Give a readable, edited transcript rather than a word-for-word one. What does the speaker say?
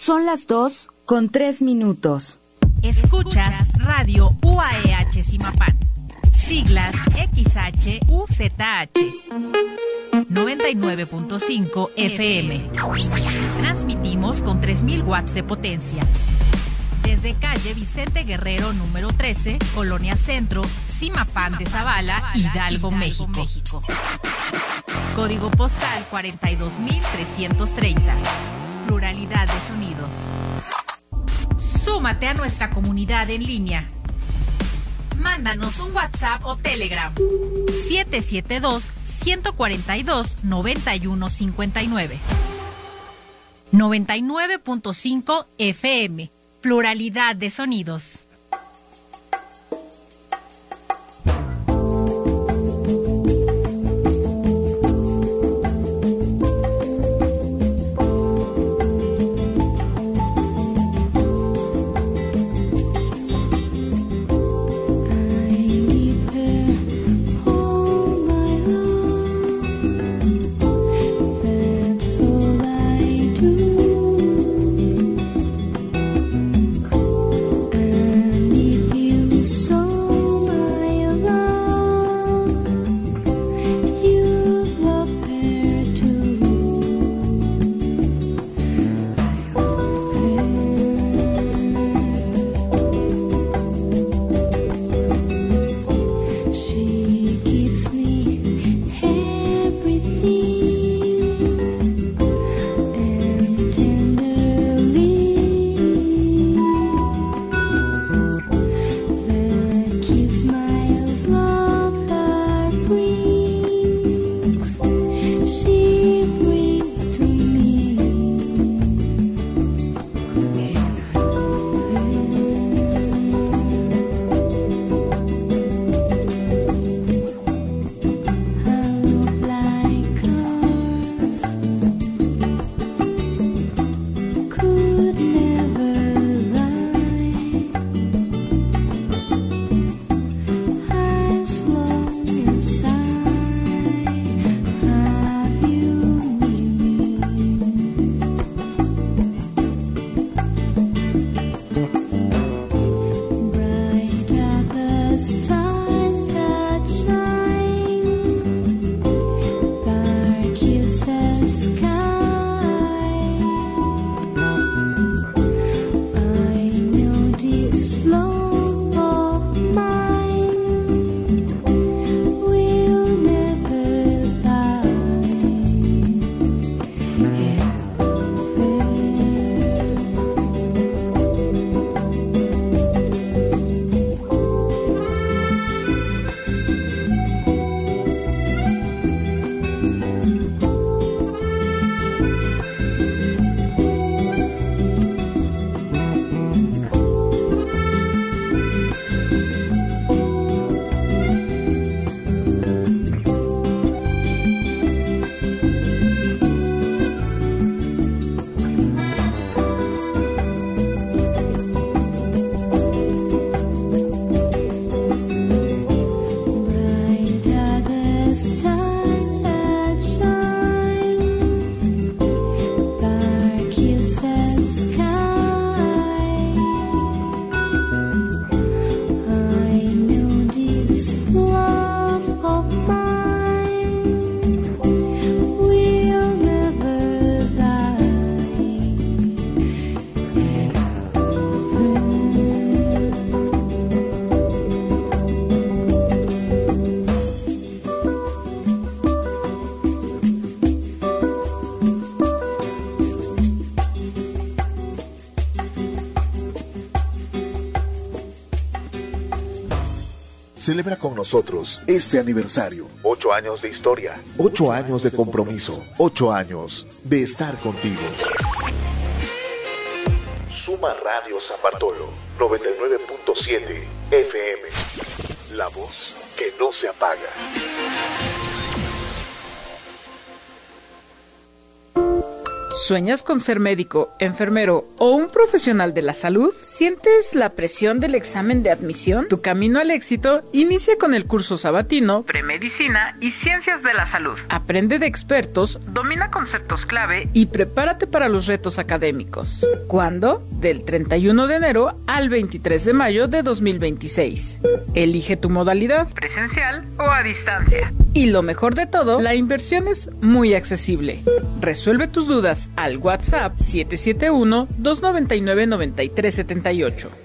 Son las 2:03. Escuchas Radio UAEH Zimapán. Siglas XHUZH. 99.5 FM. Transmitimos con 3000 watts de potencia. Desde calle Vicente Guerrero número 13, Colonia Centro, Zimapán de Zavala, Hidalgo, México. Código postal 42330. Pluralidad de sonidos. Súmate a nuestra comunidad en línea. Mándanos un WhatsApp o Telegram. 772-142-9159. 99.5 FM. Pluralidad de sonidos. Celebra con nosotros este aniversario. 8 años de historia. 8 años de compromiso. 8 años de estar contigo. Suma Radio San Bartolo, 99.7 FM. La voz que no se apaga. ¿Sueñas con ser médico, enfermero o un profesional de la salud? ¿Sientes la presión del examen de admisión? Tu camino al éxito inicia con el curso sabatino Premedicina y Ciencias de la Salud. Aprende de expertos, domina conceptos clave y prepárate para los retos académicos. ¿Cuándo? Del 31 de enero al 23 de mayo de 2026. Elige tu modalidad, presencial o a distancia. Y lo mejor de todo, la inversión es muy accesible. Resuelve tus dudas al WhatsApp 771-299-9378.